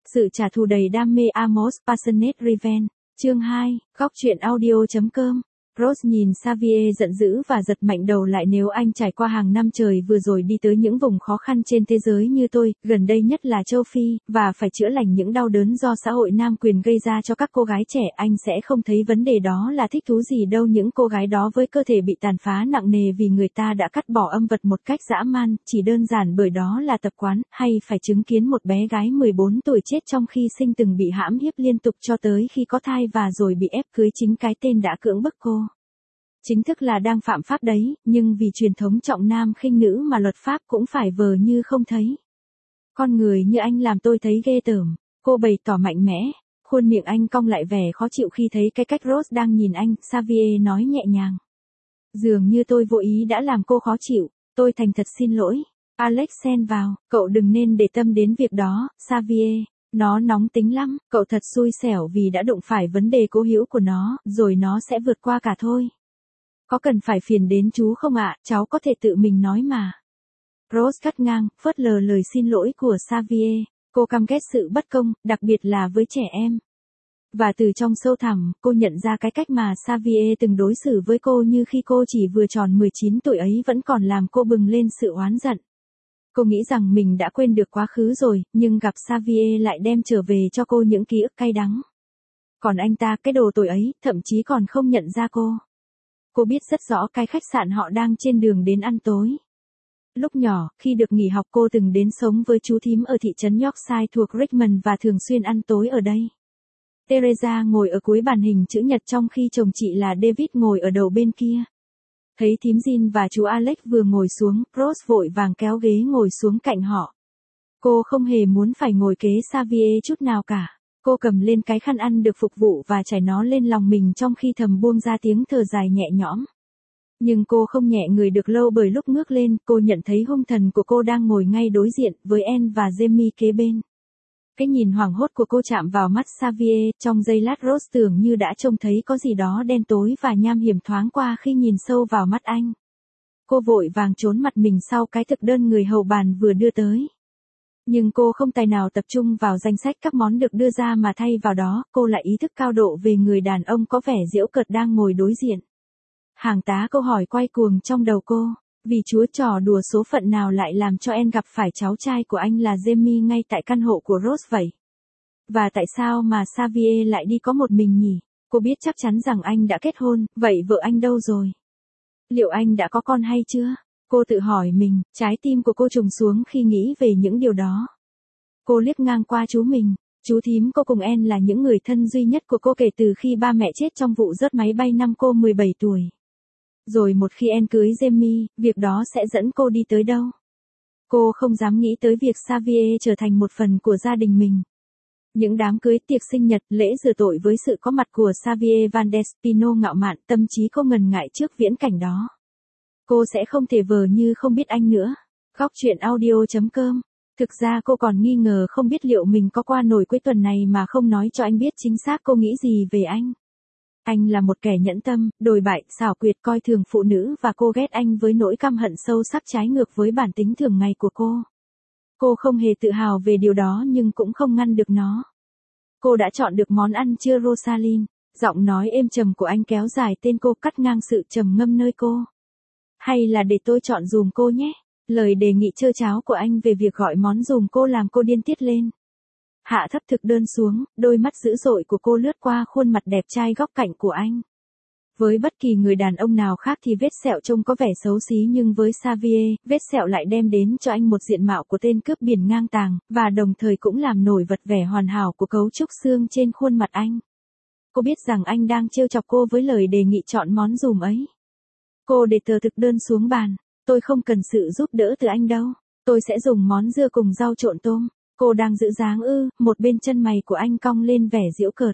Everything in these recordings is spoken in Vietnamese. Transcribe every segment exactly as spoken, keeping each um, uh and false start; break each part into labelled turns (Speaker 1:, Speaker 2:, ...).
Speaker 1: Sự trả thù đầy đam mê Amos Passionate Revenge. Chương hai, góc truyện audio chấm com. Rose nhìn Xavier giận dữ và giật mạnh đầu lại. Nếu anh trải qua hàng năm trời vừa rồi đi tới những vùng khó khăn trên thế giới như tôi, gần đây nhất là châu Phi, và phải chữa lành những đau đớn do xã hội nam quyền gây ra cho các cô gái trẻ, anh sẽ không thấy vấn đề đó là thích thú gì đâu. Những cô gái đó với cơ thể bị tàn phá nặng nề vì người ta đã cắt bỏ âm vật một cách dã man, chỉ đơn giản bởi đó là tập quán, hay phải chứng kiến một bé gái mười bốn tuổi chết trong khi sinh từng bị hãm hiếp liên tục cho tới khi có thai và rồi bị ép cưới chính cái tên đã cưỡng bức cô. Chính thức là đang phạm pháp đấy, nhưng vì truyền thống trọng nam khinh nữ mà luật pháp cũng phải vờ như không thấy. Con người như anh làm tôi thấy ghê tởm, cô bày tỏ mạnh mẽ, khuôn miệng anh cong lại vẻ khó chịu khi thấy cái cách Rose đang nhìn anh. Xavier nói nhẹ nhàng. Dường như tôi vô ý đã làm cô khó chịu, tôi thành thật xin lỗi. Alex xen vào, cậu đừng nên để tâm đến việc đó, Xavier. Nó nóng tính lắm, cậu thật xui xẻo vì đã đụng phải vấn đề cố hữu của nó, rồi nó sẽ vượt qua cả thôi. Có cần phải phiền đến chú không ạ, cháu có thể tự mình nói mà. Rose cắt ngang, phớt lờ lời xin lỗi của Xavier. Cô căm ghét sự bất công, đặc biệt là với trẻ em. Và từ trong sâu thẳm, cô nhận ra cái cách mà Xavier từng đối xử với cô như khi cô chỉ vừa tròn mười chín tuổi ấy vẫn còn làm cô bừng lên sự oán giận. Cô nghĩ rằng mình đã quên được quá khứ rồi, nhưng gặp Xavier lại đem trở về cho cô những ký ức cay đắng. Còn anh ta, cái đồ tồi ấy, thậm chí còn không nhận ra cô. Cô biết rất rõ cái khách sạn họ đang trên đường đến ăn tối. Lúc nhỏ, khi được nghỉ học cô từng đến sống với chú thím ở thị trấn Yorkshire thuộc Richmond và thường xuyên ăn tối ở đây. Teresa ngồi ở cuối bàn hình chữ nhật trong khi chồng chị là David ngồi ở đầu bên kia. Thấy thím Jean và chú Alex vừa ngồi xuống, Rose vội vàng kéo ghế ngồi xuống cạnh họ. Cô không hề muốn phải ngồi kế Xavier chút nào cả. Cô cầm lên cái khăn ăn được phục vụ và trải nó lên lòng mình trong khi thầm buông ra tiếng thở dài nhẹ nhõm. Nhưng cô không nhẹ người được lâu bởi lúc ngước lên, cô nhận thấy hung thần của cô đang ngồi ngay đối diện với Anne và Jamie kế bên. Cái nhìn hoảng hốt của cô chạm vào mắt Xavier, trong giây lát Rose tưởng như đã trông thấy có gì đó đen tối và nham hiểm thoáng qua khi nhìn sâu vào mắt anh. Cô vội vàng trốn mặt mình sau cái thực đơn người hầu bàn vừa đưa tới. Nhưng cô không tài nào tập trung vào danh sách các món được đưa ra mà thay vào đó, cô lại ý thức cao độ về người đàn ông có vẻ giễu cợt đang ngồi đối diện. Hàng tá câu hỏi quay cuồng trong đầu cô, vì chúa trò đùa số phận nào lại làm cho Anne gặp phải cháu trai của anh là Jamie ngay tại căn hộ của Rose vậy? Và tại sao mà Xavier lại đi có một mình nhỉ? Cô biết chắc chắn rằng anh đã kết hôn, vậy vợ anh đâu rồi? Liệu anh đã có con hay chưa? Cô tự hỏi mình, trái tim của cô trùng xuống khi nghĩ về những điều đó. Cô liếc ngang qua chú mình, chú thím cô cùng Anne là những người thân duy nhất của cô kể từ khi ba mẹ chết trong vụ rớt máy bay năm cô mười bảy tuổi. Rồi một khi Anne cưới Jamie, việc đó sẽ dẫn cô đi tới đâu? Cô không dám nghĩ tới việc Xavier trở thành một phần của gia đình mình. Những đám cưới, tiệc sinh nhật, lễ rửa tội với sự có mặt của Xavier Van Der Spino ngạo mạn, tâm trí cô ngần ngại trước viễn cảnh đó. Cô sẽ không thể vờ như không biết anh nữa. Góc truyện audio chấm com. Thực ra cô còn nghi ngờ không biết liệu mình có qua nổi cuối tuần này mà không nói cho anh biết chính xác cô nghĩ gì về anh. Anh là một kẻ nhẫn tâm, đồi bại, xảo quyệt, coi thường phụ nữ và cô ghét anh với nỗi căm hận sâu sắc trái ngược với bản tính thường ngày của cô. Cô không hề tự hào về điều đó nhưng cũng không ngăn được nó. Cô đã chọn được món ăn trưa Rosalind. Giọng nói êm trầm của anh kéo dài tên cô, cắt ngang sự trầm ngâm nơi cô. Hay là để tôi chọn dùm cô nhé. Lời đề nghị trơ tráo của anh về việc gọi món dùm cô làm cô điên tiết lên. Hạ thấp thực đơn xuống, đôi mắt dữ dội của cô lướt qua khuôn mặt đẹp trai góc cạnh của anh. Với bất kỳ người đàn ông nào khác thì vết sẹo trông có vẻ xấu xí, nhưng với Xavier, vết sẹo lại đem đến cho anh một diện mạo của tên cướp biển ngang tàng, và đồng thời cũng làm nổi bật vẻ hoàn hảo của cấu trúc xương trên khuôn mặt anh. Cô biết rằng anh đang trêu chọc cô với lời đề nghị chọn món dùm ấy. Cô để tờ thực đơn xuống bàn. Tôi không cần sự giúp đỡ từ anh đâu. Tôi sẽ dùng món dưa cùng rau trộn tôm. Cô đang giữ dáng ư? Một bên chân mày của anh cong lên vẻ giễu cợt.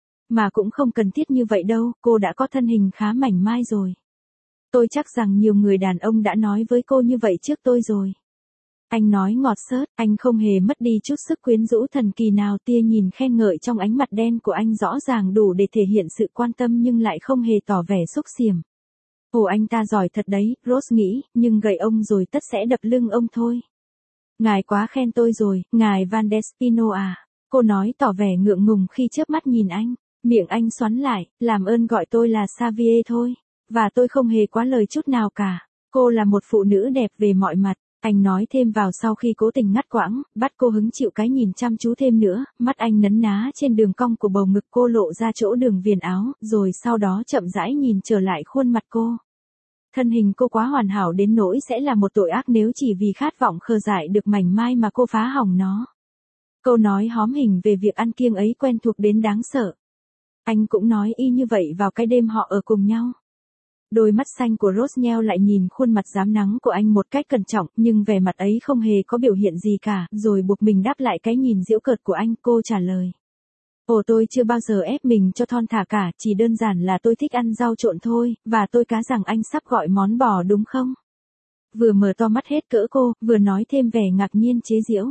Speaker 1: Mà cũng không cần thiết như vậy đâu, cô đã có thân hình khá mảnh mai rồi. Tôi chắc rằng nhiều người đàn ông đã nói với cô như vậy trước tôi rồi. Anh nói ngọt xớt, anh không hề mất đi chút sức quyến rũ thần kỳ nào. Tia nhìn khen ngợi trong ánh mặt đen của anh rõ ràng đủ để thể hiện sự quan tâm nhưng lại không hề tỏ vẻ xúc xiểm. Ồ, anh ta giỏi thật đấy, Rose nghĩ, nhưng gầy ông rồi tất sẽ đập lưng ông thôi. Ngài quá khen tôi rồi, ngài Van Der Spino à. Cô nói tỏ vẻ ngượng ngùng khi chớp mắt nhìn anh. Miệng anh xoắn lại, làm ơn gọi tôi là Xavier thôi. Và tôi không hề quá lời chút nào cả. Cô là một phụ nữ đẹp về mọi mặt. Anh nói thêm vào sau khi cố tình ngắt quãng, bắt cô hứng chịu cái nhìn chăm chú thêm nữa. Mắt anh nấn ná trên đường cong của bầu ngực cô lộ ra chỗ đường viền áo, rồi sau đó chậm rãi nhìn trở lại khuôn mặt cô. Thân hình cô quá hoàn hảo đến nỗi sẽ là một tội ác nếu chỉ vì khát vọng khờ dại được mảnh mai mà cô phá hỏng nó. Câu nói hóm hình về việc ăn kiêng ấy quen thuộc đến đáng sợ. Anh cũng nói y như vậy vào cái đêm họ ở cùng nhau. Đôi mắt xanh của Rose nheo lại nhìn khuôn mặt rám nắng của anh một cách cẩn trọng, nhưng vẻ mặt ấy không hề có biểu hiện gì cả, rồi buộc mình đáp lại cái nhìn giễu cợt của anh. Cô trả lời. Ồ, tôi chưa bao giờ ép mình cho thon thả cả, chỉ đơn giản là tôi thích ăn rau trộn thôi, và tôi cá rằng anh sắp gọi món bò đúng không? Vừa mở to mắt hết cỡ cô, vừa nói thêm vẻ ngạc nhiên chế giễu.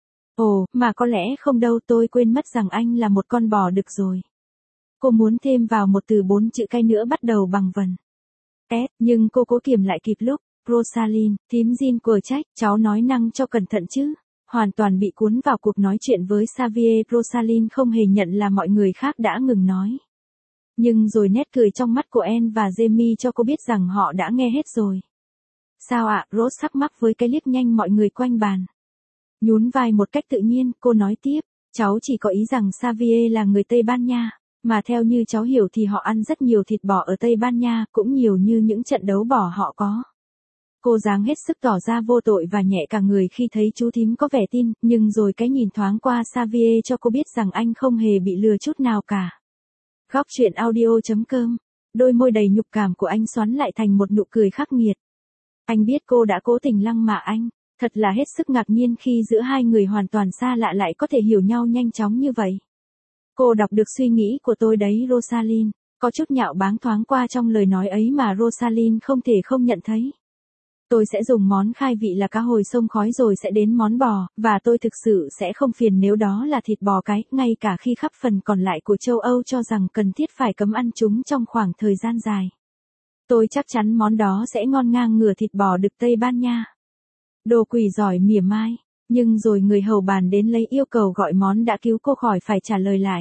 Speaker 1: Ồ, mà có lẽ không đâu, tôi quên mất rằng anh là một con bò đực rồi. Cô muốn thêm vào một từ bốn chữ cái nữa bắt đầu bằng vần S, nhưng cô cố kiềm lại kịp lúc. Rosalind, thím Jean của trách, cháu nói năng cho cẩn thận chứ. Hoàn toàn bị cuốn vào cuộc nói chuyện với Xavier, Rosalind không hề nhận là mọi người khác đã ngừng nói. Nhưng rồi nét cười trong mắt của Anne và Jamie cho cô biết rằng họ đã nghe hết rồi. Sao ạ, à? Rose thắc mắc với cái liếc nhanh mọi người quanh bàn. Nhún vai một cách tự nhiên, cô nói tiếp, cháu chỉ có ý rằng Xavier là người Tây Ban Nha, mà theo như cháu hiểu thì họ ăn rất nhiều thịt bò ở Tây Ban Nha, cũng nhiều như những trận đấu bò họ có. Cô dáng hết sức tỏ ra vô tội và nhẹ cả người khi thấy chú thím có vẻ tin, nhưng rồi cái nhìn thoáng qua Xavier cho cô biết rằng anh không hề bị lừa chút nào cả. Góc truyện audio chấm com. Đôi môi đầy nhục cảm của anh xoắn lại thành một nụ cười khắc nghiệt. Anh biết cô đã cố tình lăng mạ anh, thật là hết sức ngạc nhiên khi giữa hai người hoàn toàn xa lạ lại có thể hiểu nhau nhanh chóng như vậy. Cô đọc được suy nghĩ của tôi đấy Rosalind, có chút nhạo báng thoáng qua trong lời nói ấy mà Rosalind không thể không nhận thấy. Tôi sẽ dùng món khai vị là cá hồi sông khói rồi sẽ đến món bò, và tôi thực sự sẽ không phiền nếu đó là thịt bò cái, ngay cả khi khắp phần còn lại của châu Âu cho rằng cần thiết phải cấm ăn chúng trong khoảng thời gian dài. Tôi chắc chắn món đó sẽ ngon ngang ngửa thịt bò đực Tây Ban Nha. Đồ quỷ giỏi mỉa mai, nhưng rồi người hầu bàn đến lấy yêu cầu gọi món đã cứu cô khỏi phải trả lời lại.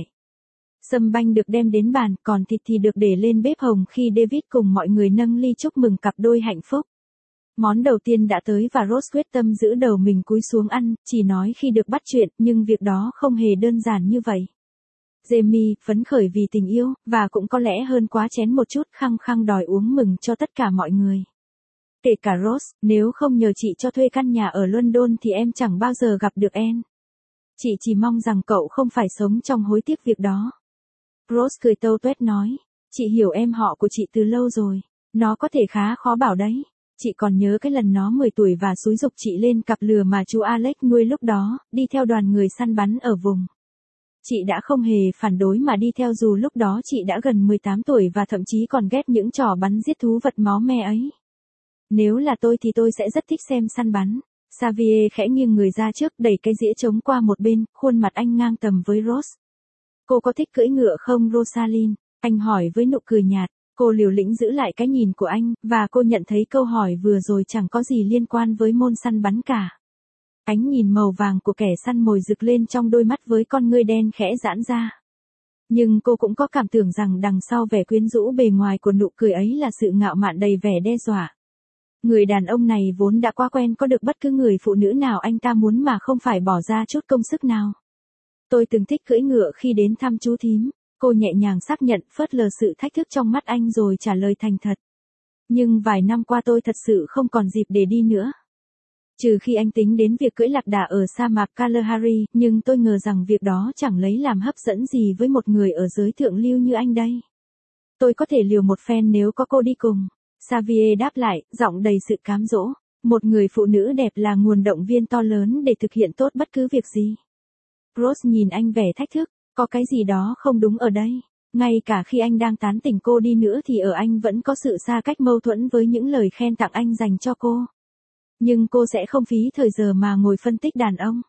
Speaker 1: Sâm banh được đem đến bàn, còn thịt thì được để lên bếp hồng khi David cùng mọi người nâng ly chúc mừng cặp đôi hạnh phúc. Món đầu tiên đã tới và Rose quyết tâm giữ đầu mình cúi xuống ăn, chỉ nói khi được bắt chuyện, nhưng việc đó không hề đơn giản như vậy. Jamie, phấn khởi vì tình yêu, và cũng có lẽ hơn quá chén một chút, khăng khăng đòi uống mừng cho tất cả mọi người. Kể cả Rose, nếu không nhờ chị cho thuê căn nhà ở London thì em chẳng bao giờ gặp được Anne. Chị chỉ mong rằng cậu không phải sống trong hối tiếc việc đó. Rose cười tâu tuét nói, chị hiểu em họ của chị từ lâu rồi, nó có thể khá khó bảo đấy. Chị còn nhớ cái lần nó mười tuổi và xúi giục chị lên cặp lừa mà chú Alex nuôi lúc đó, đi theo đoàn người săn bắn ở vùng. Chị đã không hề phản đối mà đi theo dù lúc đó chị đã gần mười tám tuổi và thậm chí còn ghét những trò bắn giết thú vật máu me ấy. Nếu là tôi thì tôi sẽ rất thích xem săn bắn. Xavier khẽ nghiêng người ra trước đẩy cái dĩa trống qua một bên, khuôn mặt anh ngang tầm với Rose. Cô có thích cưỡi ngựa không Rosalind? Anh hỏi với nụ cười nhạt. Cô liều lĩnh giữ lại cái nhìn của anh, và cô nhận thấy câu hỏi vừa rồi chẳng có gì liên quan với môn săn bắn cả. Ánh nhìn màu vàng của kẻ săn mồi rực lên trong đôi mắt với con ngươi đen khẽ giãn ra. Nhưng cô cũng có cảm tưởng rằng đằng sau vẻ quyến rũ bề ngoài của nụ cười ấy là sự ngạo mạn đầy vẻ đe dọa. Người đàn ông này vốn đã quá quen có được bất cứ người phụ nữ nào anh ta muốn mà không phải bỏ ra chút công sức nào. Tôi từng thích cưỡi ngựa khi đến thăm chú thím. Cô nhẹ nhàng xác nhận, phớt lờ sự thách thức trong mắt anh rồi trả lời thành thật. Nhưng vài năm qua tôi thật sự không còn dịp để đi nữa. Trừ khi anh tính đến việc cưỡi lạc đà ở sa mạc Kalahari, nhưng tôi ngờ rằng việc đó chẳng lấy làm hấp dẫn gì với một người ở giới thượng lưu như anh đây. Tôi có thể liều một phen nếu có cô đi cùng. Xavier đáp lại, giọng đầy sự cám dỗ. Một người phụ nữ đẹp là nguồn động viên to lớn để thực hiện tốt bất cứ việc gì. Rose nhìn anh vẻ thách thức. Có cái gì đó không đúng ở đây. Ngay cả khi anh đang tán tỉnh cô đi nữa thì ở anh vẫn có sự xa cách mâu thuẫn với những lời khen tặng anh dành cho cô. Nhưng cô sẽ không phí thời giờ mà ngồi phân tích đàn ông.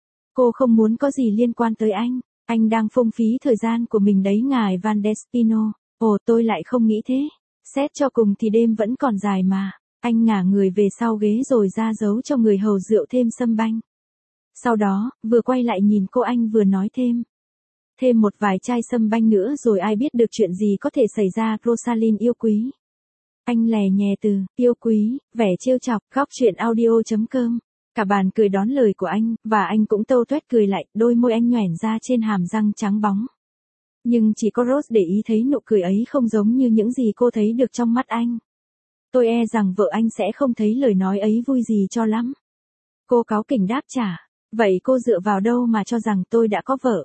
Speaker 1: Cô không muốn có gì liên quan tới anh. Anh đang phung phí thời gian của mình đấy ngài Van Despino. Ồ, tôi lại không nghĩ thế. Xét cho cùng thì đêm vẫn còn dài mà. Anh ngả người về sau ghế rồi ra dấu cho người hầu rượu thêm sâm banh. Sau đó, vừa quay lại nhìn cô anh vừa nói thêm. Thêm một vài chai sâm banh nữa rồi ai biết được chuyện gì có thể xảy ra, Rosalind yêu quý. Anh lè nhè từ, yêu quý, vẻ trêu chọc, góc chuyện audio.com. Cả bàn cười đón lời của anh, và anh cũng tâu tuét cười lại, đôi môi anh nhoẻn ra trên hàm răng trắng bóng. Nhưng chỉ có Rose để ý thấy nụ cười ấy không giống như những gì cô thấy được trong mắt anh. Tôi e rằng vợ anh sẽ không thấy lời nói ấy vui gì cho lắm. Cô cáu kỉnh đáp trả, vậy cô dựa vào đâu mà cho rằng tôi đã có vợ?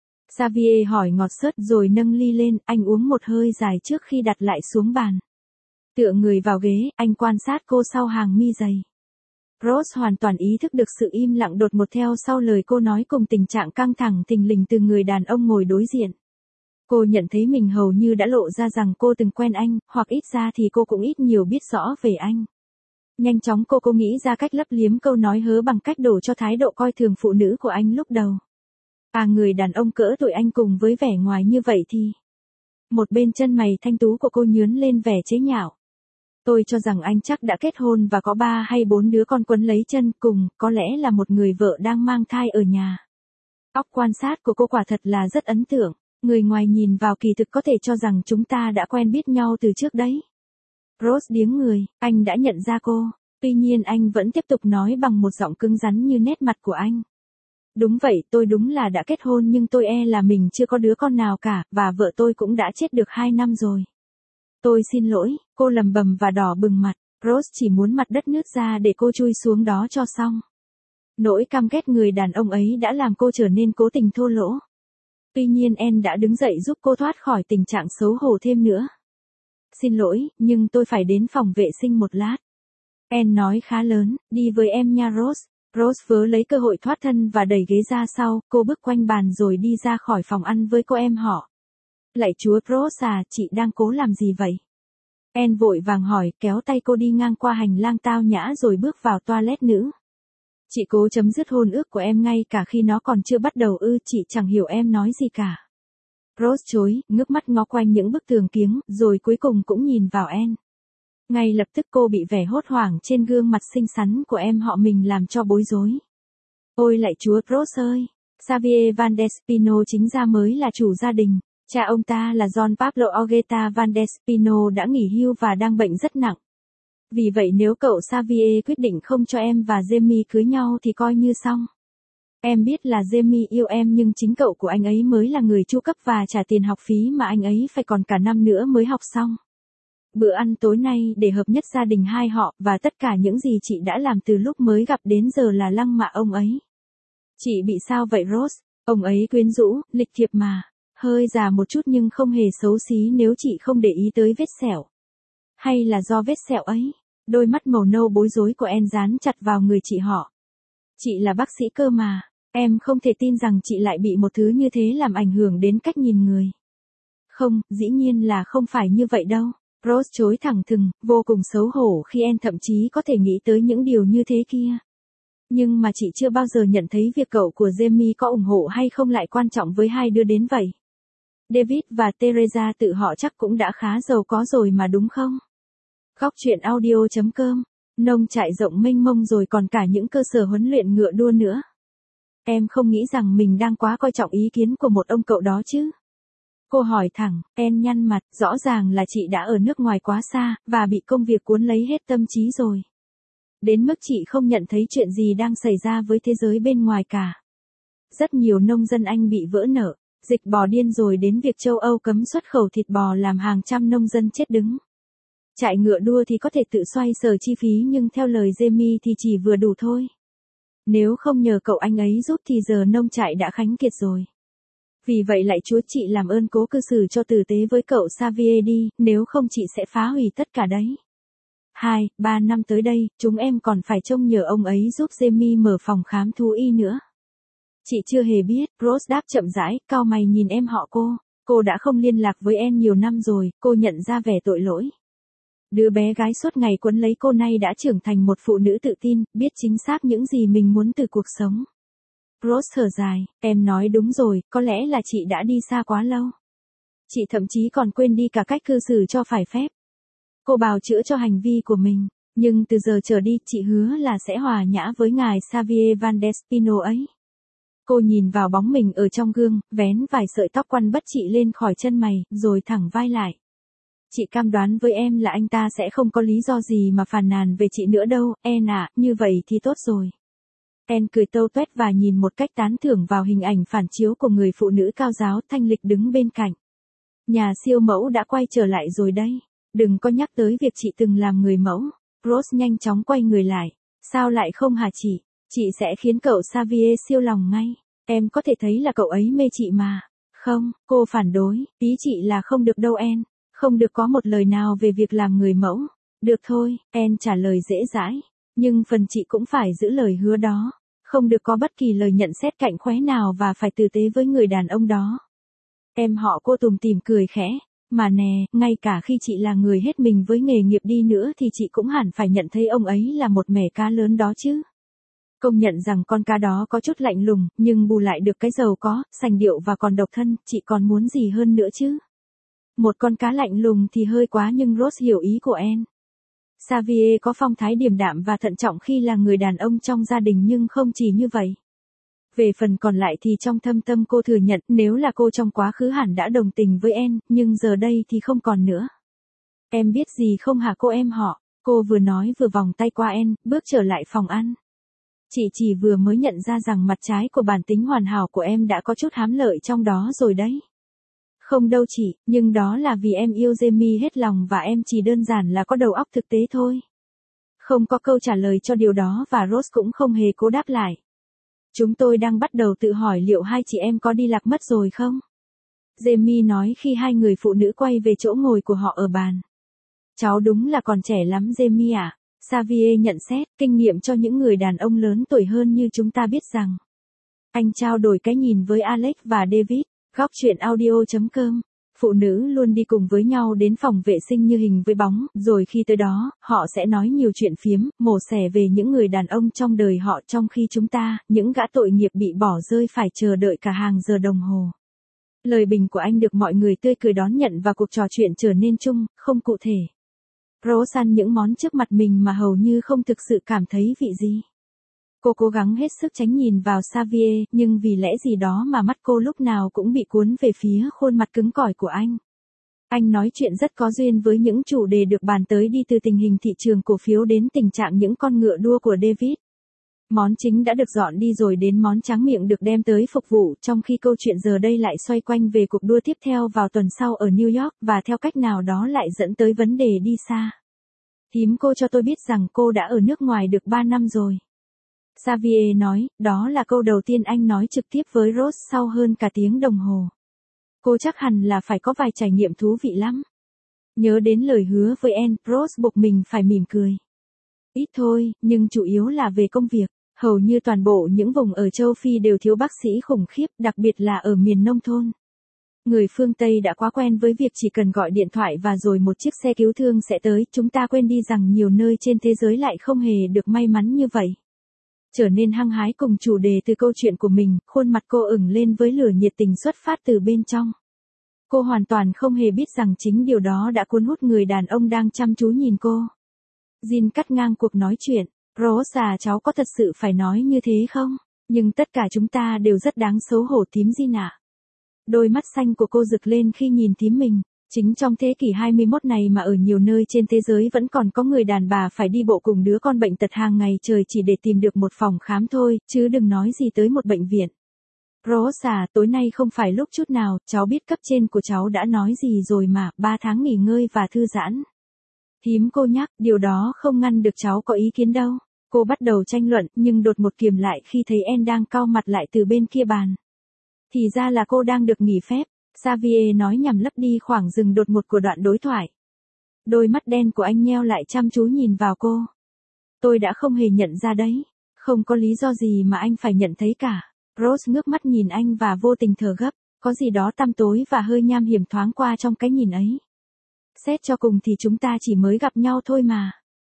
Speaker 1: Xavier hỏi ngọt xớt rồi nâng ly lên, anh uống một hơi dài trước khi đặt lại xuống bàn. Tựa người vào ghế, anh quan sát cô sau hàng mi dày. Rose hoàn toàn ý thức được sự im lặng đột ngột theo sau lời cô nói cùng tình trạng căng thẳng thình lình từ người đàn ông ngồi đối diện. Cô nhận thấy mình hầu như đã lộ ra rằng cô từng quen anh, hoặc ít ra thì cô cũng ít nhiều biết rõ về anh. Nhanh chóng cô cô nghĩ ra cách lấp liếm câu nói hớ bằng cách đổ cho thái độ coi thường phụ nữ của anh lúc đầu. À, người đàn ông cỡ tuổi anh cùng với vẻ ngoài như vậy thì... Một bên chân mày thanh tú của cô nhướng lên vẻ chế nhạo. Tôi cho rằng anh chắc đã kết hôn và có ba hay bốn đứa con quấn lấy chân cùng, có lẽ là một người vợ đang mang thai ở nhà. Óc quan sát của cô quả thật là rất ấn tượng, người ngoài nhìn vào kỳ thực có thể cho rằng chúng ta đã quen biết nhau từ trước đấy. Rose điếng người, anh đã nhận ra cô, tuy nhiên anh vẫn tiếp tục nói bằng một giọng cứng rắn như nét mặt của anh. Đúng vậy, tôi đúng là đã kết hôn nhưng tôi e là mình chưa có đứa con nào cả, và vợ tôi cũng đã chết được hai năm rồi. Tôi xin lỗi, cô lầm bầm và đỏ bừng mặt, Rose chỉ muốn mặt đất nứt ra để cô chui xuống đó cho xong. Nỗi căm ghét người đàn ông ấy đã làm cô trở nên cố tình thô lỗ. Tuy nhiên Anne đã đứng dậy giúp cô thoát khỏi tình trạng xấu hổ thêm nữa. Xin lỗi, nhưng tôi phải đến phòng vệ sinh một lát. Anne nói khá lớn, đi với em nha Rose. Rose vớ lấy cơ hội thoát thân và đẩy ghế ra sau, cô bước quanh bàn rồi đi ra khỏi phòng ăn với cô em họ. Lạy chúa Rose à, chị đang cố làm gì vậy? Anne vội vàng hỏi, kéo tay cô đi ngang qua hành lang tao nhã rồi bước vào toilet nữ. Chị cố chấm dứt hôn ước của em ngay cả khi nó còn chưa bắt đầu ư, chị chẳng hiểu em nói gì cả. Rose chối, ngước mắt ngó quanh những bức tường kiếng, rồi cuối cùng cũng nhìn vào Anne. Ngay lập tức cô bị vẻ hốt hoảng trên gương mặt xinh xắn của em họ mình làm cho bối rối. Ôi lạy chúa Rose ơi, Xavier Van Despino chính ra mới là chủ gia đình, cha ông ta là John Pablo Ogeta Van Despino đã nghỉ hưu và đang bệnh rất nặng. Vì vậy nếu cậu Xavier quyết định không cho em và Jamie cưới nhau thì coi như xong. Em biết là Jamie yêu em nhưng chính cậu của anh ấy mới là người chu cấp và trả tiền học phí mà anh ấy phải còn cả năm nữa mới học xong. Bữa ăn tối nay để hợp nhất gia đình hai họ và tất cả những gì chị đã làm từ lúc mới gặp đến giờ là lăng mạ ông ấy. Chị bị sao vậy Rose? Ông ấy quyến rũ, lịch thiệp mà. Hơi già một chút nhưng không hề xấu xí nếu chị không để ý tới vết sẹo. Hay là do vết sẹo ấy? Đôi mắt màu nâu bối rối của Anne dán chặt vào người chị họ. Chị là bác sĩ cơ mà. Em không thể tin rằng chị lại bị một thứ như thế làm ảnh hưởng đến cách nhìn người. Không, dĩ nhiên là không phải như vậy đâu. Rose chối thẳng thừng, vô cùng xấu hổ khi Anne thậm chí có thể nghĩ tới những điều như thế kia. Nhưng mà chị chưa bao giờ nhận thấy việc cậu của Jamie có ủng hộ hay không lại quan trọng với hai đứa đến vậy. David và Teresa tự họ chắc cũng đã khá giàu có rồi mà đúng không? Góc chuyện audio.com, nông trại rộng mênh mông rồi còn cả những cơ sở huấn luyện ngựa đua nữa. Em không nghĩ rằng mình đang quá coi trọng ý kiến của một ông cậu đó chứ? Cô hỏi thẳng, Anne nhăn mặt, rõ ràng là chị đã ở nước ngoài quá xa, và bị công việc cuốn lấy hết tâm trí rồi. Đến mức chị không nhận thấy chuyện gì đang xảy ra với thế giới bên ngoài cả. Rất nhiều nông dân Anh bị vỡ nợ, dịch bò điên rồi đến việc châu Âu cấm xuất khẩu thịt bò làm hàng trăm nông dân chết đứng. Chạy ngựa đua thì có thể tự xoay sở chi phí nhưng theo lời Jamie thì chỉ vừa đủ thôi. Nếu không nhờ cậu anh ấy giúp thì giờ nông trại đã khánh kiệt rồi. Vì vậy lạy chúa chị làm ơn cố cư xử cho tử tế với cậu Xavier đi, nếu không chị sẽ phá hủy tất cả đấy. Hai, ba năm tới đây, chúng em còn phải trông nhờ ông ấy giúp Jamie mở phòng khám thú y nữa. Chị chưa hề biết, Rose đáp chậm rãi, cau mày nhìn em họ cô. Cô đã không liên lạc với em nhiều năm rồi, cô nhận ra vẻ tội lỗi. Đứa bé gái suốt ngày quấn lấy cô nay đã trưởng thành một phụ nữ tự tin, biết chính xác những gì mình muốn từ cuộc sống. Rose thở dài, em nói đúng rồi, có lẽ là chị đã đi xa quá lâu. Chị thậm chí còn quên đi cả cách cư xử cho phải phép. Cô bào chữa cho hành vi của mình. Nhưng từ giờ trở đi chị hứa là sẽ hòa nhã với ngài Xavier Van der Spino ấy. Cô nhìn vào bóng mình ở trong gương, vén vài sợi tóc quăn bất trị lên khỏi chân mày, rồi thẳng vai lại. Chị cam đoán với em là anh ta sẽ không có lý do gì mà phàn nàn về chị nữa đâu, En ạ, như vậy thì tốt rồi. En cười tâu tuét và nhìn một cách tán thưởng vào hình ảnh phản chiếu của người phụ nữ cao giáo thanh lịch đứng bên cạnh. Nhà siêu mẫu đã quay trở lại rồi đấy. Đừng có nhắc tới việc chị từng làm người mẫu. Rose nhanh chóng quay người lại. Sao lại không hả chị? Chị sẽ khiến cậu Xavier siêu lòng ngay. Em có thể thấy là cậu ấy mê chị mà. Không, cô phản đối. Ý chị là không được đâu En. Không được có một lời nào về việc làm người mẫu. Được thôi, En trả lời dễ dãi. Nhưng phần chị cũng phải giữ lời hứa đó. Không được có bất kỳ lời nhận xét cạnh khóe nào và phải tử tế với người đàn ông đó. Em họ cô tủm tỉm cười khẽ. Mà nè, ngay cả khi chị là người hết mình với nghề nghiệp đi nữa thì chị cũng hẳn phải nhận thấy ông ấy là một mẻ cá lớn đó chứ. Công nhận rằng con cá đó có chút lạnh lùng, nhưng bù lại được cái giàu có, sành điệu và còn độc thân, chị còn muốn gì hơn nữa chứ? Một con cá lạnh lùng thì hơi quá nhưng Rose hiểu ý của En. Xavier có phong thái điềm đạm và thận trọng khi là người đàn ông trong gia đình nhưng không chỉ như vậy. Về phần còn lại thì trong thâm tâm cô thừa nhận nếu là cô trong quá khứ hẳn đã đồng tình với En, nhưng giờ đây thì không còn nữa. Em biết gì không hả cô em họ? Cô vừa nói vừa vòng tay qua En, bước trở lại phòng ăn. Chị chỉ vừa mới nhận ra rằng mặt trái của bản tính hoàn hảo của em đã có chút hám lợi trong đó rồi đấy. Không đâu chị, nhưng đó là vì em yêu Jamie hết lòng và em chỉ đơn giản là có đầu óc thực tế thôi. Không có câu trả lời cho điều đó và Rose cũng không hề cố đáp lại. Chúng tôi đang bắt đầu tự hỏi liệu hai chị em có đi lạc mất rồi không? Jamie nói khi hai người phụ nữ quay về chỗ ngồi của họ ở bàn. Cháu đúng là còn trẻ lắm Jamie ạ. Xavier nhận xét, kinh nghiệm cho những người đàn ông lớn tuổi hơn như chúng ta biết rằng. Anh trao đổi cái nhìn với Alex và David. Góc chuyện audio chấm com. Phụ nữ luôn đi cùng với nhau đến phòng vệ sinh như hình với bóng, rồi khi tới đó, họ sẽ nói nhiều chuyện phiếm, mổ xẻ về những người đàn ông trong đời họ trong khi chúng ta, những gã tội nghiệp bị bỏ rơi phải chờ đợi cả hàng giờ đồng hồ. Lời bình của anh được mọi người tươi cười đón nhận và cuộc trò chuyện trở nên chung, không cụ thể. Rose ăn những món trước mặt mình mà hầu như không thực sự cảm thấy vị gì. Cô cố gắng hết sức tránh nhìn vào Xavier, nhưng vì lẽ gì đó mà mắt cô lúc nào cũng bị cuốn về phía khuôn mặt cứng cỏi của anh. Anh nói chuyện rất có duyên với những chủ đề được bàn tới đi từ tình hình thị trường cổ phiếu đến tình trạng những con ngựa đua của David. Món chính đã được dọn đi rồi đến món tráng miệng được đem tới phục vụ, trong khi câu chuyện giờ đây lại xoay quanh về cuộc đua tiếp theo vào tuần sau ở New York và theo cách nào đó lại dẫn tới vấn đề đi xa. Thím cô cho tôi biết rằng cô đã ở nước ngoài được ba năm rồi. Xavier nói, đó là câu đầu tiên anh nói trực tiếp với Rose sau hơn cả tiếng đồng hồ. Cô chắc hẳn là phải có vài trải nghiệm thú vị lắm. Nhớ đến lời hứa với En, Rose buộc mình phải mỉm cười. Ít thôi, nhưng chủ yếu là về công việc. Hầu như toàn bộ những vùng ở châu Phi đều thiếu bác sĩ khủng khiếp, đặc biệt là ở miền nông thôn. Người phương Tây đã quá quen với việc chỉ cần gọi điện thoại và rồi một chiếc xe cứu thương sẽ tới. Chúng ta quên đi rằng nhiều nơi trên thế giới lại không hề được may mắn như vậy. Trở nên hăng hái cùng chủ đề từ câu chuyện của mình, khuôn mặt cô ửng lên với lửa nhiệt tình xuất phát từ bên trong. Cô hoàn toàn không hề biết rằng chính điều đó đã cuốn hút người đàn ông đang chăm chú nhìn cô. Jin cắt ngang cuộc nói chuyện. Rose à, cháu có thật sự phải nói như thế không? Nhưng tất cả chúng ta đều rất đáng xấu hổ thím Jin ạ. Đôi mắt xanh của cô rực lên khi nhìn thím mình. Chính trong thế kỷ hai mươi mốt này mà ở nhiều nơi trên thế giới vẫn còn có người đàn bà phải đi bộ cùng đứa con bệnh tật hàng ngày trời chỉ để tìm được một phòng khám thôi, chứ đừng nói gì tới một bệnh viện. Rose à, tối nay không phải lúc chút nào, cháu biết cấp trên của cháu đã nói gì rồi mà, ba tháng nghỉ ngơi và thư giãn. Thím cô nhắc, điều đó không ngăn được cháu có ý kiến đâu. Cô bắt đầu tranh luận, nhưng đột ngột kiềm lại khi thấy En đang cau mặt lại từ bên kia bàn. Thì ra là cô đang được nghỉ phép. Xavier nói nhằm lấp đi khoảng dừng đột ngột của đoạn đối thoại. Đôi mắt đen của anh nheo lại chăm chú nhìn vào cô. Tôi đã không hề nhận ra đấy. Không có lý do gì mà anh phải nhận thấy cả. Rose ngước mắt nhìn anh và vô tình thở gấp. Có gì đó tăm tối và hơi nham hiểm thoáng qua trong cái nhìn ấy. Xét cho cùng thì chúng ta chỉ mới gặp nhau thôi mà.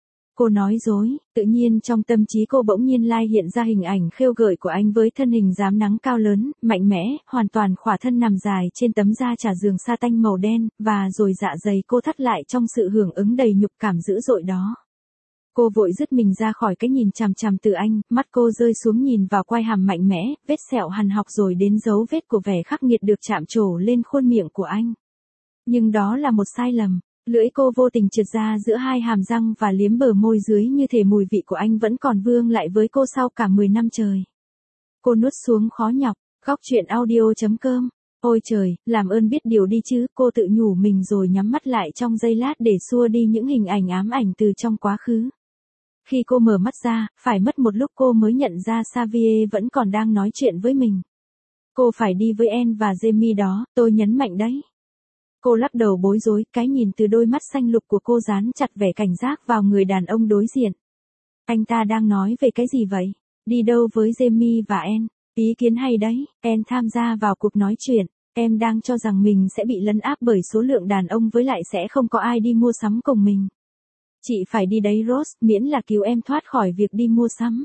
Speaker 1: Cô nói dối, tự nhiên trong tâm trí cô bỗng nhiên lai hiện ra hình ảnh khêu gợi của anh với thân hình rám nắng cao lớn, mạnh mẽ, hoàn toàn khỏa thân nằm dài trên tấm da trà giường sa tanh màu đen, và rồi dạ dày cô thắt lại trong sự hưởng ứng đầy nhục cảm dữ dội đó. Cô vội dứt mình ra khỏi cái nhìn chằm chằm từ anh, mắt cô rơi xuống nhìn vào quai hàm mạnh mẽ, vết sẹo hằn học rồi đến dấu vết của vẻ khắc nghiệt được chạm trổ lên khuôn miệng của anh. Nhưng đó là một sai lầm. Lưỡi cô vô tình trượt ra giữa hai hàm răng và liếm bờ môi dưới như thể mùi vị của anh vẫn còn vương lại với cô sau cả mười năm trời. Cô nuốt xuống khó nhọc. Góc chuyện audio chấm com. Ôi trời, làm ơn biết điều đi chứ, cô tự nhủ mình rồi nhắm mắt lại trong giây lát để xua đi những hình ảnh ám ảnh từ trong quá khứ. Khi cô mở mắt ra, phải mất một lúc cô mới nhận ra Xavier vẫn còn đang nói chuyện với mình. Cô phải đi với Anne và Jamie đó, tôi nhấn mạnh đấy. Cô lắc đầu bối rối, cái nhìn từ đôi mắt xanh lục của cô dán chặt vẻ cảnh giác vào người đàn ông đối diện. Anh ta đang nói về cái gì vậy? Đi đâu với Jamie và Anne? Ý kiến hay đấy, Anne tham gia vào cuộc nói chuyện. Em đang cho rằng mình sẽ bị lấn áp bởi số lượng đàn ông với lại sẽ không có ai đi mua sắm cùng mình. Chị phải đi đấy Rose, miễn là cứu em thoát khỏi việc đi mua sắm.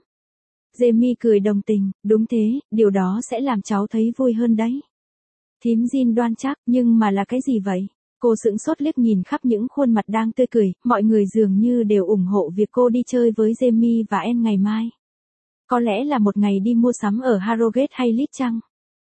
Speaker 1: Jamie cười đồng tình, đúng thế, điều đó sẽ làm cháu thấy vui hơn đấy. Thím Jean đoan chắc, nhưng mà là cái gì vậy? Cô sững sốt liếc nhìn khắp những khuôn mặt đang tươi cười, mọi người dường như đều ủng hộ việc cô đi chơi với Jamie và Anne ngày mai. Có lẽ là một ngày đi mua sắm ở Harrogate hay Leeds chăng?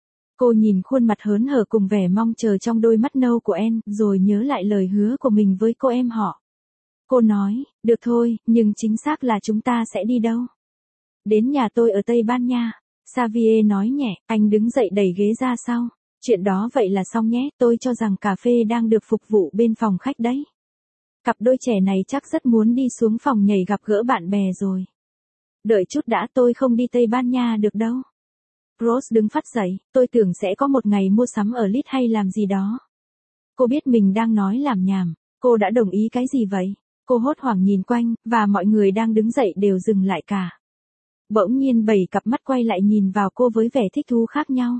Speaker 1: Cô nhìn khuôn mặt hớn hở cùng vẻ mong chờ trong đôi mắt nâu của Anne, rồi nhớ lại lời hứa của mình với cô em họ. Cô nói, được thôi, nhưng chính xác là chúng ta sẽ đi đâu? Đến nhà tôi ở Tây Ban Nha. Xavier nói nhẹ, anh đứng dậy đẩy ghế ra sau. Chuyện đó vậy là xong nhé, tôi cho rằng cà phê đang được phục vụ bên phòng khách đấy. Cặp đôi trẻ này chắc rất muốn đi xuống phòng nhảy gặp gỡ bạn bè rồi. Đợi chút đã, tôi không đi Tây Ban Nha được đâu. Rose đứng phắt dậy, tôi tưởng sẽ có một ngày mua sắm ở Leeds hay làm gì đó. Cô biết mình đang nói làm nhảm, cô đã đồng ý cái gì vậy? Cô hốt hoảng nhìn quanh, và mọi người đang đứng dậy đều dừng lại cả. Bỗng nhiên bảy cặp mắt quay lại nhìn vào cô với vẻ thích thú khác nhau.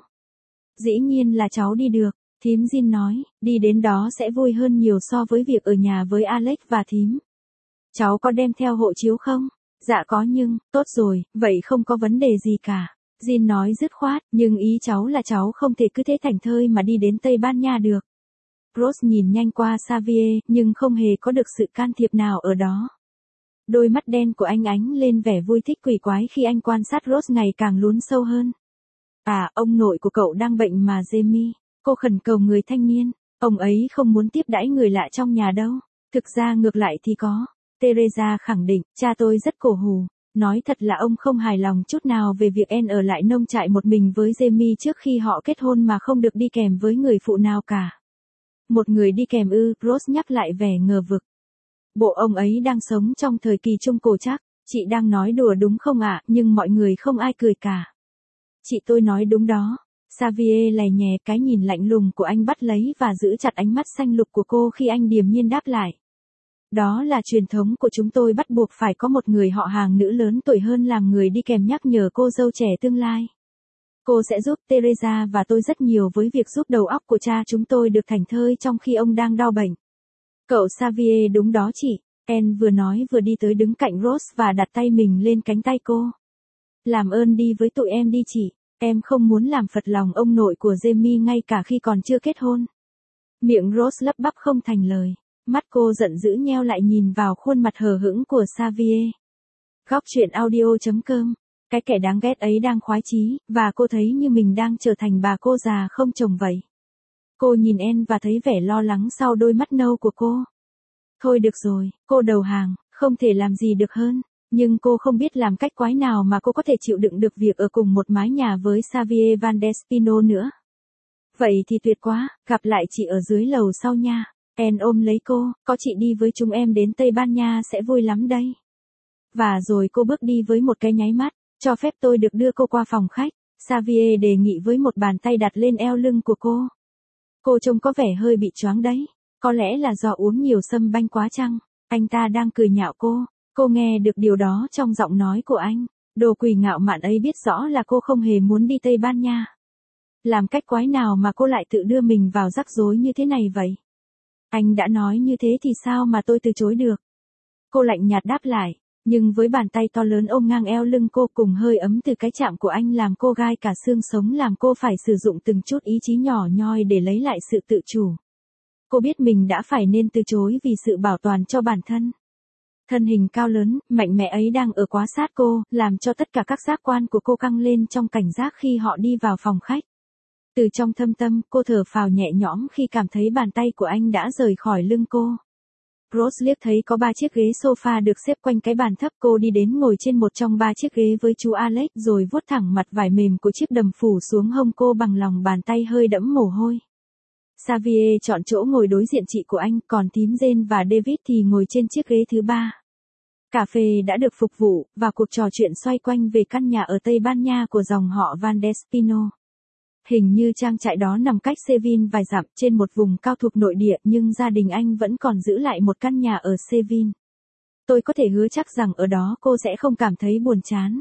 Speaker 1: Dĩ nhiên là cháu đi được, thím Jean nói, đi đến đó sẽ vui hơn nhiều so với việc ở nhà với Alex và thím. Cháu có đem theo hộ chiếu không? Dạ có nhưng, tốt rồi, vậy không có vấn đề gì cả. Jean nói dứt khoát, nhưng ý cháu là cháu không thể cứ thế thảnh thơi mà đi đến Tây Ban Nha được. Rose nhìn nhanh qua Xavier, nhưng không hề có được sự can thiệp nào ở đó. Đôi mắt đen của anh ánh lên vẻ vui thích quỷ quái khi anh quan sát Rose ngày càng lún sâu hơn. À, ông nội của cậu đang bệnh mà Jamie. Cô khẩn cầu người thanh niên. Ông ấy không muốn tiếp đãi người lạ trong nhà đâu. Thực ra ngược lại thì có. Teresa khẳng định, cha tôi rất cổ hủ. Nói thật là ông không hài lòng chút nào về việc Anne ở lại nông trại một mình với Jamie trước khi họ kết hôn mà không được đi kèm với người phụ nào cả. Một người đi kèm ư, Rose nhắc lại vẻ ngờ vực. Bộ ông ấy đang sống trong thời kỳ trung cổ chắc. Chị đang nói đùa đúng không ạ, nhưng mọi người không ai cười cả. Chị tôi nói đúng đó. Xavier lè nhè, cái nhìn lạnh lùng của anh bắt lấy và giữ chặt ánh mắt xanh lục của cô khi anh điềm nhiên đáp lại. Đó là truyền thống của chúng tôi, bắt buộc phải có một người họ hàng nữ lớn tuổi hơn làm người đi kèm nhắc nhở cô dâu trẻ tương lai. Cô sẽ giúp Teresa và tôi rất nhiều với việc giúp đầu óc của cha chúng tôi được thảnh thơi trong khi ông đang đau bệnh. Cậu Xavier đúng đó chị. Anne vừa nói vừa đi tới đứng cạnh Rose và đặt tay mình lên cánh tay cô. Làm ơn đi với tụi em đi chị. Em không muốn làm phật lòng ông nội của Jamie ngay cả khi còn chưa kết hôn. Miệng Rose lắp bắp không thành lời. Mắt cô giận dữ nheo lại nhìn vào khuôn mặt hờ hững của Xavier. Góc chuyện audio chấm com. Cái kẻ đáng ghét ấy đang khoái chí, và cô thấy như mình đang trở thành bà cô già không chồng vậy. Cô nhìn Anne và thấy vẻ lo lắng sau đôi mắt nâu của cô. Thôi được rồi, cô đầu hàng, không thể làm gì được hơn. Nhưng cô không biết làm cách quái nào mà cô có thể chịu đựng được việc ở cùng một mái nhà với Xavier Vandespino nữa. Vậy thì tuyệt quá, gặp lại chị ở dưới lầu sau nha. Anne ôm lấy cô, có chị đi với chúng em đến Tây Ban Nha sẽ vui lắm đây. Và rồi cô bước đi với một cái nháy mắt, cho phép tôi được đưa cô qua phòng khách. Xavier đề nghị với một bàn tay đặt lên eo lưng của cô. Cô trông có vẻ hơi bị choáng đấy. Có lẽ là do uống nhiều sâm banh quá chăng? Anh ta đang cười nhạo cô. Cô nghe được điều đó trong giọng nói của anh. Đồ quỷ ngạo mạn ấy biết rõ là cô không hề muốn đi Tây Ban Nha. Làm cách quái nào mà cô lại tự đưa mình vào rắc rối như thế này vậy? Anh đã nói như thế thì sao mà tôi từ chối được? Cô lạnh nhạt đáp lại, nhưng với bàn tay to lớn ôm ngang eo lưng cô cùng hơi ấm từ cái chạm của anh làm cô gai cả xương sống, làm cô phải sử dụng từng chút ý chí nhỏ nhoi để lấy lại sự tự chủ. Cô biết mình đã phải nên từ chối vì sự bảo toàn cho bản thân. Thân hình cao lớn, mạnh mẽ ấy đang ở quá sát cô, làm cho tất cả các giác quan của cô căng lên trong cảnh giác khi họ đi vào phòng khách. Từ trong thâm tâm, cô thở phào nhẹ nhõm khi cảm thấy bàn tay của anh đã rời khỏi lưng cô. Rose liếc thấy có ba chiếc ghế sofa được xếp quanh cái bàn thấp, cô đi đến ngồi trên một trong ba chiếc ghế với chú Alex rồi vuốt thẳng mặt vải mềm của chiếc đầm phủ xuống hông cô bằng lòng bàn tay hơi đẫm mồ hôi. Xavier chọn chỗ ngồi đối diện chị của anh, còn thím Jane và David thì ngồi trên chiếc ghế thứ ba. Cà phê đã được phục vụ, và cuộc trò chuyện xoay quanh về căn nhà ở Tây Ban Nha của dòng họ Valdespino. Hình như trang trại đó nằm cách Seville vài dặm trên một vùng cao thuộc nội địa, nhưng gia đình anh vẫn còn giữ lại một căn nhà ở Seville. Tôi có thể hứa chắc rằng ở đó cô sẽ không cảm thấy buồn chán.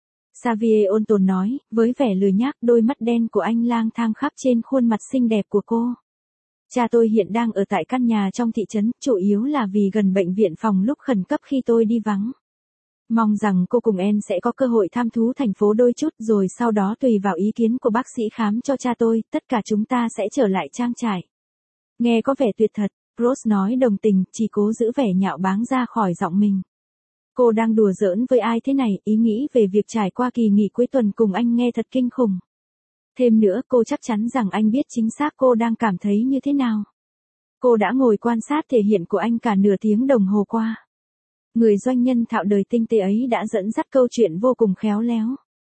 Speaker 1: Xavier ôn tồn nói, với vẻ lười nhác, đôi mắt đen của anh lang thang khắp trên khuôn mặt xinh đẹp của cô. Cha tôi hiện đang ở tại căn nhà trong thị trấn, chủ yếu là vì gần bệnh viện phòng lúc khẩn cấp khi tôi đi vắng. Mong rằng cô cùng em sẽ có cơ hội thăm thú thành phố đôi chút, rồi sau đó tùy vào ý kiến của bác sĩ khám cho cha tôi, tất cả chúng ta sẽ trở lại trang trại. Nghe có vẻ tuyệt thật, Rose nói đồng tình, chỉ cố giữ vẻ nhạo báng ra khỏi giọng mình. Cô đang đùa giỡn với ai thế này, ý nghĩ về việc trải qua kỳ nghỉ cuối tuần cùng anh nghe thật kinh khủng. Thêm nữa, cô chắc chắn rằng anh biết chính xác cô đang cảm thấy như thế nào. Cô đã ngồi quan sát thể hiện của anh cả nửa tiếng đồng hồ qua. Người doanh nhân thạo đời tinh tế ấy đã dẫn dắt câu chuyện vô cùng khéo léo.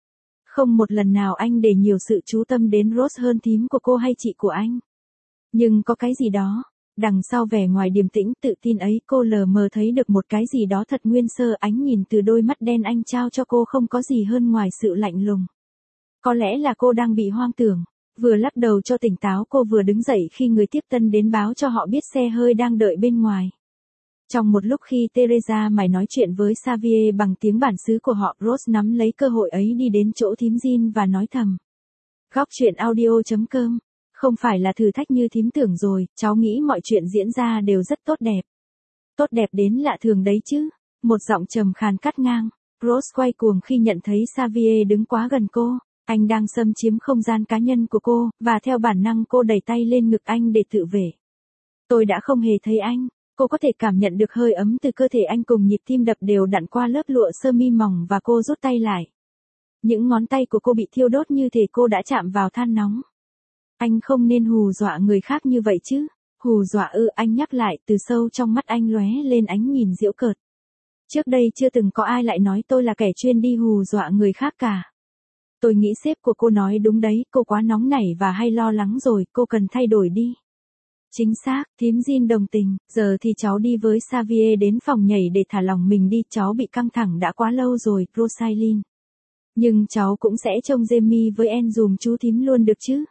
Speaker 1: Không một lần nào anh để nhiều sự chú tâm đến Rose hơn thím của cô hay chị của anh. Nhưng có cái gì đó, đằng sau vẻ ngoài điềm tĩnh tự tin ấy, cô lờ mờ thấy được một cái gì đó thật nguyên sơ. Ánh nhìn từ đôi mắt đen anh trao cho cô không có gì hơn ngoài sự lạnh lùng. Có lẽ là cô đang bị hoang tưởng. Vừa lắc đầu cho tỉnh táo, cô vừa đứng dậy khi người tiếp tân đến báo cho họ biết xe hơi đang đợi bên ngoài. Trong một lúc khi Teresa mải nói chuyện với Xavier bằng tiếng bản xứ của họ, Rose nắm lấy cơ hội ấy đi đến chỗ thím Jean và nói thầm. Góc chuyện audio chấm com. Không phải là thử thách như thím tưởng rồi, cháu nghĩ mọi chuyện diễn ra đều rất tốt đẹp. Tốt đẹp đến lạ thường đấy chứ. Một giọng trầm khàn cắt ngang. Rose quay cuồng khi nhận thấy Xavier đứng quá gần cô. Anh đang xâm chiếm không gian cá nhân của cô, và theo bản năng cô đẩy tay lên ngực anh để tự vệ. Tôi đã không hề thấy anh. Cô có thể cảm nhận được hơi ấm từ cơ thể anh cùng nhịp tim đập đều đặn qua lớp lụa sơ mi mỏng và cô rút tay lại. Những ngón tay của cô bị thiêu đốt như thể cô đã chạm vào than nóng. Anh không nên hù dọa người khác như vậy chứ. Hù dọa ư, anh nhắc lại, từ sâu trong mắt anh lóe lên ánh nhìn giễu cợt. Trước đây chưa từng có ai lại nói tôi là kẻ chuyên đi hù dọa người khác cả. Tôi nghĩ sếp của cô nói đúng đấy, cô quá nóng nảy và hay lo lắng rồi, cô cần thay đổi đi. Chính xác, thím Jean đồng tình, giờ thì cháu đi với Xavier đến phòng nhảy để thả lỏng mình đi, cháu bị căng thẳng đã quá lâu rồi, Rosaline. Nhưng cháu cũng sẽ trông Jamie với En dùm chú thím luôn được chứ.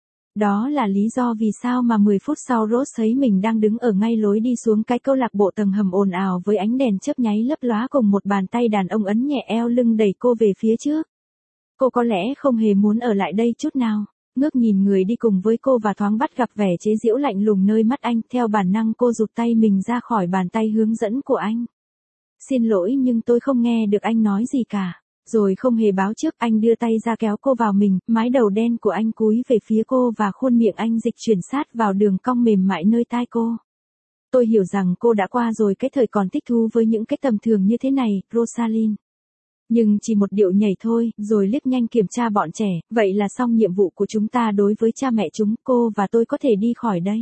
Speaker 1: Đó là lý do vì sao mà mười phút sau Rose thấy mình đang đứng ở ngay lối đi xuống cái câu lạc bộ tầng hầm ồn ào với ánh đèn chớp nháy lấp lóa cùng một bàn tay đàn ông ấn nhẹ eo lưng đẩy cô về phía trước. Cô có lẽ không hề muốn ở lại đây chút nào. Ngước nhìn người đi cùng với cô và thoáng bắt gặp vẻ chế giễu lạnh lùng nơi mắt anh, theo bản năng cô rụt tay mình ra khỏi bàn tay hướng dẫn của anh. Xin lỗi nhưng tôi không nghe được anh nói gì cả. Rồi không hề báo trước, anh đưa tay ra kéo cô vào mình, mái đầu đen của anh cúi về phía cô và khuôn miệng anh dịch chuyển sát vào đường cong mềm mại nơi tai cô. Tôi hiểu rằng cô đã qua rồi cái thời còn thích thú với những cái tầm thường như thế này, Rosaline. Nhưng chỉ một điệu nhảy thôi, rồi liếc nhanh kiểm tra bọn trẻ, vậy là xong nhiệm vụ của chúng ta đối với cha mẹ chúng, cô và tôi có thể đi khỏi đây.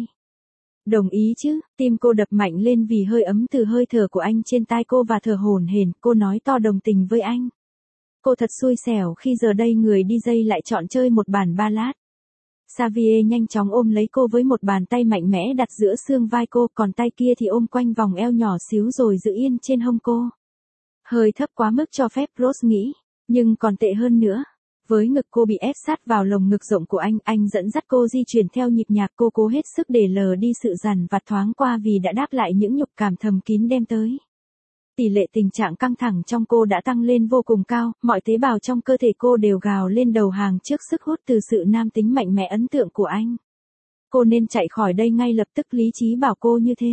Speaker 1: Đồng ý chứ, tim cô đập mạnh lên vì hơi ấm từ hơi thở của anh trên tai cô và thở hổn hển, cô nói to đồng tình với anh. Cô thật xui xẻo khi giờ đây người đi dây lại chọn chơi một bản ballad. Xavier nhanh chóng ôm lấy cô với một bàn tay mạnh mẽ đặt giữa xương vai cô, còn tay kia thì ôm quanh vòng eo nhỏ xíu rồi giữ yên trên hông cô. Hơi thấp quá mức cho phép, Rose nghĩ, nhưng còn tệ hơn nữa. Với ngực cô bị ép sát vào lồng ngực rộng của anh, anh dẫn dắt cô di chuyển theo nhịp nhạc, cô cố hết sức để lờ đi sự dằn vặt thoáng qua vì đã đáp lại những nhục cảm thầm kín đem tới. Tỷ lệ tình trạng căng thẳng trong cô đã tăng lên vô cùng cao, mọi tế bào trong cơ thể cô đều gào lên đầu hàng trước sức hút từ sự nam tính mạnh mẽ ấn tượng của anh. Cô nên chạy khỏi đây ngay lập tức, lý trí bảo cô như thế.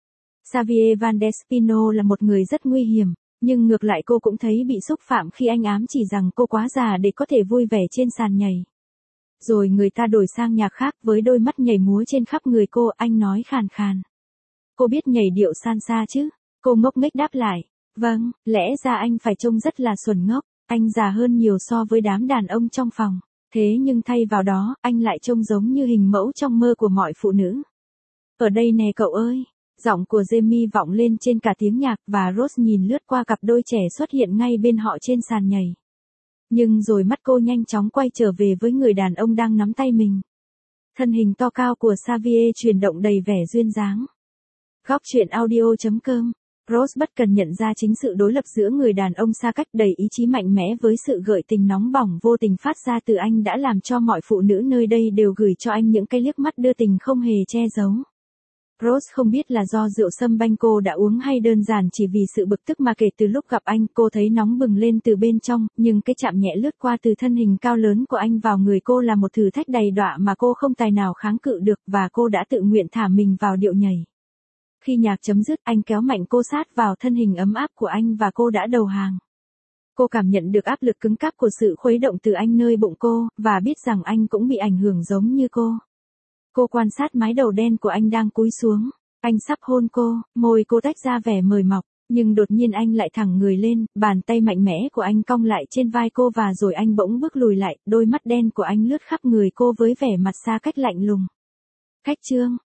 Speaker 1: Xavier Valdespino là một người rất nguy hiểm, nhưng ngược lại cô cũng thấy bị xúc phạm khi anh ám chỉ rằng cô quá già để có thể vui vẻ trên sàn nhảy. Rồi người ta đổi sang nhạc khác với đôi mắt nhảy múa trên khắp người cô, anh nói khàn khàn. Cô biết nhảy điệu salsa chứ? Cô ngốc nghếch đáp lại. Vâng, lẽ ra anh phải trông rất là xuẩn ngốc, anh già hơn nhiều so với đám đàn ông trong phòng. Thế nhưng thay vào đó, anh lại trông giống như hình mẫu trong mơ của mọi phụ nữ. Ở đây nè cậu ơi. Giọng của Jamie vọng lên trên cả tiếng nhạc và Rose nhìn lướt qua cặp đôi trẻ xuất hiện ngay bên họ trên sàn nhảy. Nhưng rồi mắt cô nhanh chóng quay trở về với người đàn ông đang nắm tay mình. Thân hình to cao của Xavier chuyển động đầy vẻ duyên dáng. Góc truyện audio chấm com. Rose bất cần nhận ra chính sự đối lập giữa người đàn ông xa cách đầy ý chí mạnh mẽ với sự gợi tình nóng bỏng vô tình phát ra từ anh đã làm cho mọi phụ nữ nơi đây đều gửi cho anh những cái liếc mắt đưa tình không hề che giấu. Rose không biết là do rượu sâm banh cô đã uống hay đơn giản chỉ vì sự bực tức mà kể từ lúc gặp anh cô thấy nóng bừng lên từ bên trong, nhưng cái chạm nhẹ lướt qua từ thân hình cao lớn của anh vào người cô là một thử thách đầy đọa mà cô không tài nào kháng cự được và cô đã tự nguyện thả mình vào điệu nhảy. Khi nhạc chấm dứt anh kéo mạnh cô sát vào thân hình ấm áp của anh và cô đã đầu hàng. Cô cảm nhận được áp lực cứng cáp của sự khuấy động từ anh nơi bụng cô, và biết rằng anh cũng bị ảnh hưởng giống như cô. Cô quan sát mái đầu đen của anh đang cúi xuống. Anh sắp hôn cô, môi cô tách ra vẻ mời mọc, nhưng đột nhiên anh lại thẳng người lên, bàn tay mạnh mẽ của anh cong lại trên vai cô và rồi anh bỗng bước lùi lại, đôi mắt đen của anh lướt khắp người cô với vẻ mặt xa cách lạnh lùng. Khách trương,